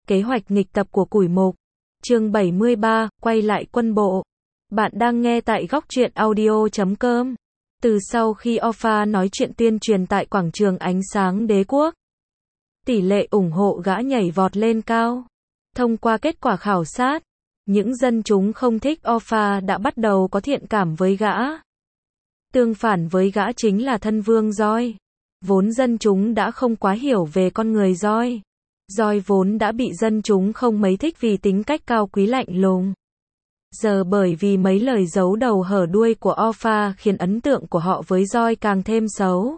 Kế hoạch nghịch tập của Củi Mục. Chương 73, quay lại quân bộ. Bạn đang nghe tại góc truyện audio.com. Từ sau khi Offa nói chuyện tuyên truyền tại quảng trường ánh sáng đế quốc, tỷ lệ ủng hộ gã nhảy vọt lên cao. Thông qua kết quả khảo sát, những dân chúng không thích Offa đã bắt đầu có thiện cảm với gã. Tương phản với gã chính là thân vương Roi. Vốn dân chúng đã không quá hiểu về con người Roi. Roi vốn đã bị dân chúng không mấy thích vì tính cách cao quý lạnh lùng. Giờ bởi vì mấy lời giấu đầu hở đuôi của Offa khiến ấn tượng của họ với Roi càng thêm xấu.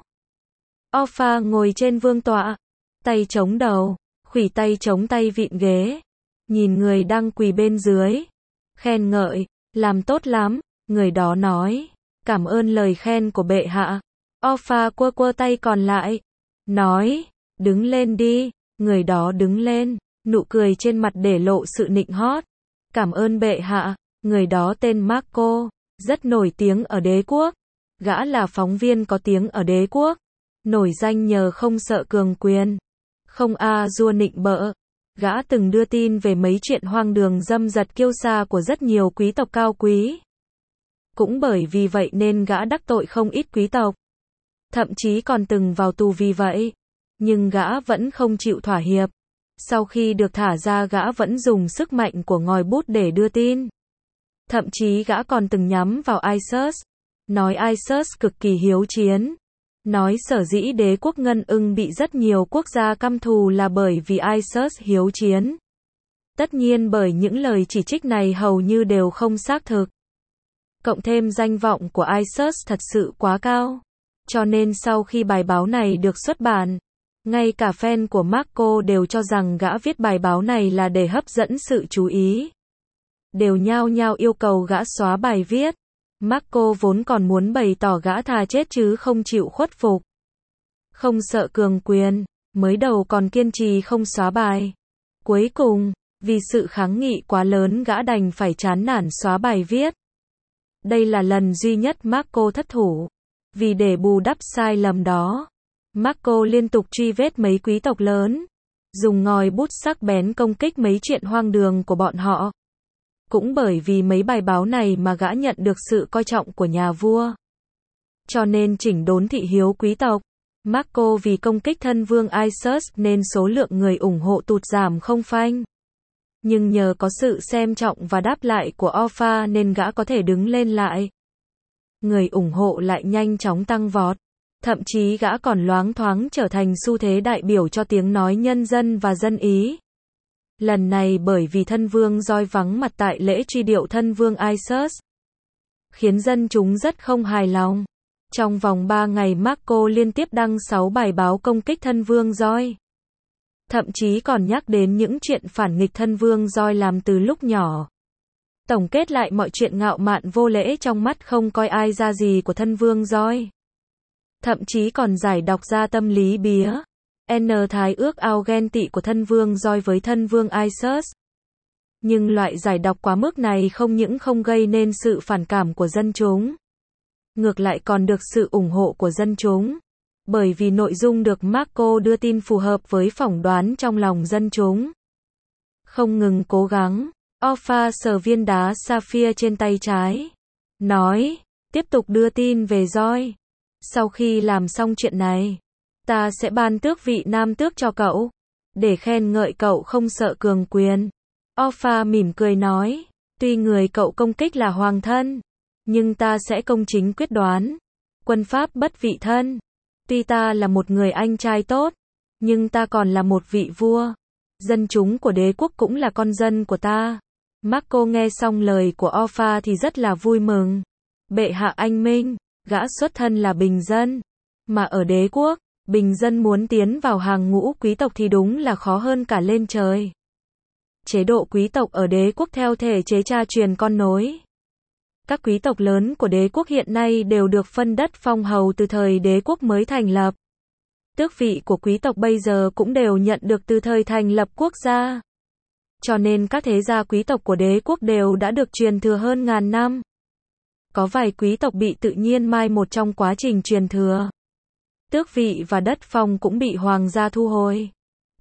Offa ngồi trên vương tọa, tay chống đầu, khuỷu tay chống tay vịn ghế, nhìn người đang quỳ bên dưới, khen ngợi, làm tốt lắm, người đó nói, cảm ơn lời khen của bệ hạ. Offa quơ quơ tay còn lại, nói, đứng lên đi. Người đó đứng lên, nụ cười trên mặt để lộ sự nịnh hót. Cảm ơn bệ hạ. Người đó tên Marco, rất nổi tiếng ở đế quốc. Gã là phóng viên có tiếng ở đế quốc, nổi danh nhờ không sợ cường quyền, không dua nịnh bợ. Gã từng đưa tin về mấy chuyện hoang đường dâm dật kiêu sa của rất nhiều quý tộc cao quý. Cũng bởi vì vậy nên gã đắc tội không ít quý tộc, thậm chí còn từng vào tù vì vậy. Nhưng gã vẫn không chịu thỏa hiệp. Sau khi được thả ra, gã vẫn dùng sức mạnh của ngòi bút để đưa tin. Thậm chí gã còn từng nhắm vào Isus, nói Isus cực kỳ hiếu chiến. Nói sở dĩ đế quốc Ngân Ưng bị rất nhiều quốc gia căm thù là bởi vì Isus hiếu chiến. Tất nhiên bởi những lời chỉ trích này hầu như đều không xác thực. Cộng thêm danh vọng của Isus thật sự quá cao. Cho nên sau khi bài báo này được xuất bản, ngay cả fan của Marco đều cho rằng gã viết bài báo này là để hấp dẫn sự chú ý. Đều nhao nhao yêu cầu gã xóa bài viết. Marco vốn còn muốn bày tỏ gã thà chết chứ không chịu khuất phục. Không sợ cường quyền, mới đầu còn kiên trì không xóa bài. Cuối cùng, vì sự kháng nghị quá lớn gã đành phải chán nản xóa bài viết. Đây là lần duy nhất Marco thất thủ. Vì để bù đắp sai lầm đó, Marco liên tục truy vết mấy quý tộc lớn, dùng ngòi bút sắc bén công kích mấy chuyện hoang đường của bọn họ. Cũng bởi vì mấy bài báo này mà gã nhận được sự coi trọng của nhà vua. Cho nên chỉnh đốn thị hiếu quý tộc. Marco vì công kích thân vương Isus nên số lượng người ủng hộ tụt giảm không phanh. Nhưng nhờ có sự xem trọng và đáp lại của Offa nên gã có thể đứng lên lại. Người ủng hộ lại nhanh chóng tăng vọt. Thậm chí gã còn loáng thoáng trở thành xu thế đại biểu cho tiếng nói nhân dân và dân Ý. Lần này bởi vì thân vương Roi vắng mặt tại lễ truy điệu thân vương Isus, khiến dân chúng rất không hài lòng. Trong vòng 3 ngày Marco liên tiếp đăng 6 bài báo công kích thân vương Roi. Thậm chí còn nhắc đến những chuyện phản nghịch thân vương Roi làm từ lúc nhỏ. Tổng kết lại mọi chuyện ngạo mạn vô lễ trong mắt không coi ai ra gì của thân vương Roi. Thậm chí còn giải đọc ra tâm lý bía, thái ước ao ghen tị của thân vương Roi với thân vương Isus. Nhưng loại giải đọc quá mức này không những không gây nên sự phản cảm của dân chúng, ngược lại còn được sự ủng hộ của dân chúng. Bởi vì nội dung được Marco đưa tin phù hợp với phỏng đoán trong lòng dân chúng. Không ngừng cố gắng, Offa sờ viên đá sapphire trên tay trái, nói, tiếp tục đưa tin về Roi. Sau khi làm xong chuyện này, ta sẽ ban tước vị nam tước cho cậu, để khen ngợi cậu không sợ cường quyền. Offa mỉm cười nói, tuy người cậu công kích là hoàng thân, nhưng ta sẽ công chính quyết đoán. Quân pháp bất vị thân. Tuy ta là một người anh trai tốt, nhưng ta còn là một vị vua. Dân chúng của đế quốc cũng là con dân của ta. Marco nghe xong lời của Offa thì rất là vui mừng. Bệ hạ anh minh, gã xuất thân là bình dân. Mà ở đế quốc, bình dân muốn tiến vào hàng ngũ quý tộc thì đúng là khó hơn cả lên trời. Chế độ quý tộc ở đế quốc theo thể chế cha truyền con nối. Các quý tộc lớn của đế quốc hiện nay đều được phân đất phong hầu từ thời đế quốc mới thành lập. Tước vị của quý tộc bây giờ cũng đều nhận được từ thời thành lập quốc gia. Cho nên các thế gia quý tộc của đế quốc đều đã được truyền thừa hơn ngàn năm. Có vài quý tộc bị tự nhiên mai một trong quá trình truyền thừa. Tước vị và đất phong cũng bị hoàng gia thu hồi.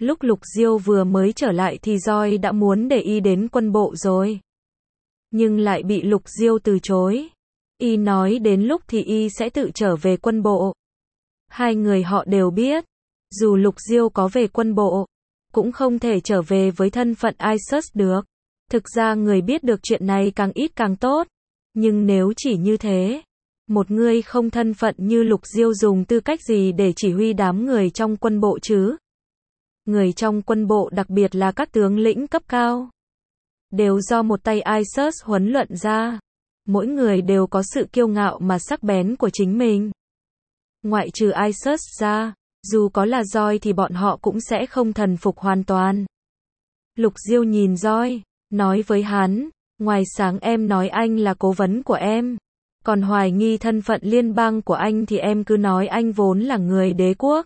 Lúc Lục Diêu vừa mới trở lại thì Joy đã muốn để y đến quân bộ rồi. Nhưng lại bị Lục Diêu từ chối. Y nói đến lúc thì y sẽ tự trở về quân bộ. Hai người họ đều biết, dù Lục Diêu có về quân bộ, cũng không thể trở về với thân phận Isus được. Thực ra người biết được chuyện này càng ít càng tốt. Nhưng nếu chỉ như thế, một người không thân phận như Lục Diêu dùng tư cách gì để chỉ huy đám người trong quân bộ chứ? Người trong quân bộ, đặc biệt là các tướng lĩnh cấp cao, đều do một tay Isus huấn luyện ra. Mỗi người đều có sự kiêu ngạo mà sắc bén của chính mình. Ngoại trừ Isus ra, dù có là Joy thì bọn họ cũng sẽ không thần phục hoàn toàn. Lục Diêu nhìn Joy, nói với hắn, ngoài sáng em nói anh là cố vấn của em, còn hoài nghi thân phận liên bang của anh thì em cứ nói anh vốn là người đế quốc.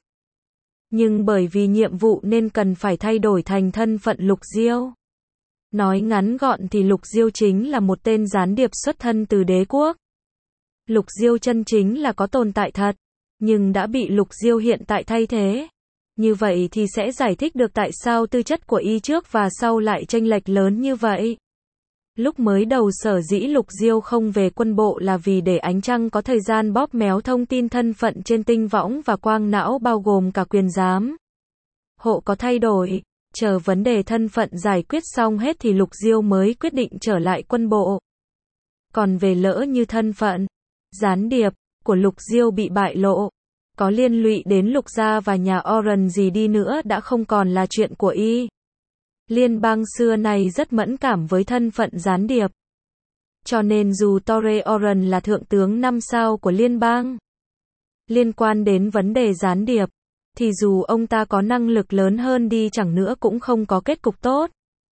Nhưng bởi vì nhiệm vụ nên cần phải thay đổi thành thân phận Lục Diêu. Nói ngắn gọn thì Lục Diêu chính là một tên gián điệp xuất thân từ đế quốc. Lục Diêu chân chính là có tồn tại thật, nhưng đã bị Lục Diêu hiện tại thay thế. Như vậy thì sẽ giải thích được tại sao tư chất của y trước và sau lại chênh lệch lớn như vậy. Lúc mới đầu sở dĩ Lục Diêu không về quân bộ là vì để Ánh Trăng có thời gian bóp méo thông tin thân phận trên tinh võng và quang não bao gồm cả quyền giám hộ có thay đổi. Chờ vấn đề thân phận giải quyết xong hết thì Lục Diêu mới quyết định trở lại quân bộ. Còn về lỡ như thân phận gián điệp của Lục Diêu bị bại lộ, có liên lụy đến Lục gia và nhà Oren gì đi nữa đã không còn là chuyện của y. Liên bang xưa này rất mẫn cảm với thân phận gián điệp. Cho nên dù Tore Oren là thượng tướng 5 sao của liên bang, liên quan đến vấn đề gián điệp, thì dù ông ta có năng lực lớn hơn đi chẳng nữa cũng không có kết cục tốt.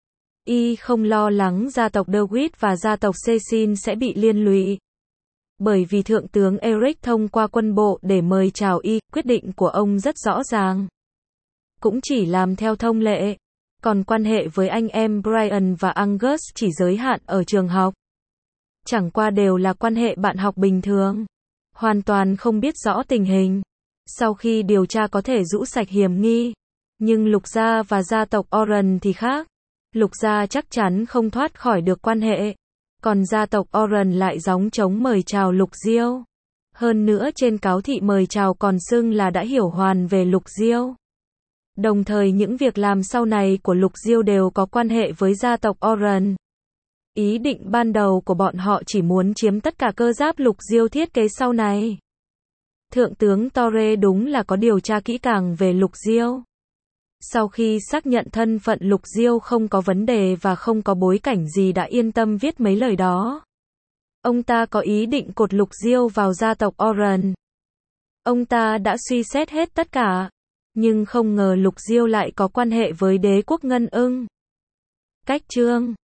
Y không lo lắng gia tộc Dewit và gia tộc Cecil sẽ bị liên lụy. Bởi vì thượng tướng Eric thông qua quân bộ để mời chào y, quyết định của ông rất rõ ràng. Cũng chỉ làm theo thông lệ. Còn quan hệ với anh em Brian và Angus chỉ giới hạn ở trường học. Chẳng qua đều là quan hệ bạn học bình thường. Hoàn toàn không biết rõ tình hình. Sau khi điều tra có thể rũ sạch hiểm nghi. Nhưng Lục gia và gia tộc Oren thì khác. Lục gia chắc chắn không thoát khỏi được quan hệ. Còn gia tộc Oren lại gióng trống mời chào Lục Diêu. Hơn nữa trên cáo thị mời chào còn xưng là đã hiểu hoàn về Lục Diêu. Đồng thời những việc làm sau này của Lục Diêu đều có quan hệ với gia tộc Oren. Ý định ban đầu của bọn họ chỉ muốn chiếm tất cả cơ giáp Lục Diêu thiết kế sau này. Thượng tướng Tore đúng là có điều tra kỹ càng về Lục Diêu. Sau khi xác nhận thân phận Lục Diêu không có vấn đề và không có bối cảnh gì đã yên tâm viết mấy lời đó. Ông ta có ý định cột Lục Diêu vào gia tộc Oren. Ông ta đã suy xét hết tất cả. Nhưng không ngờ Lục Diêu lại có quan hệ với đế quốc Ngân Ưng. Cách chương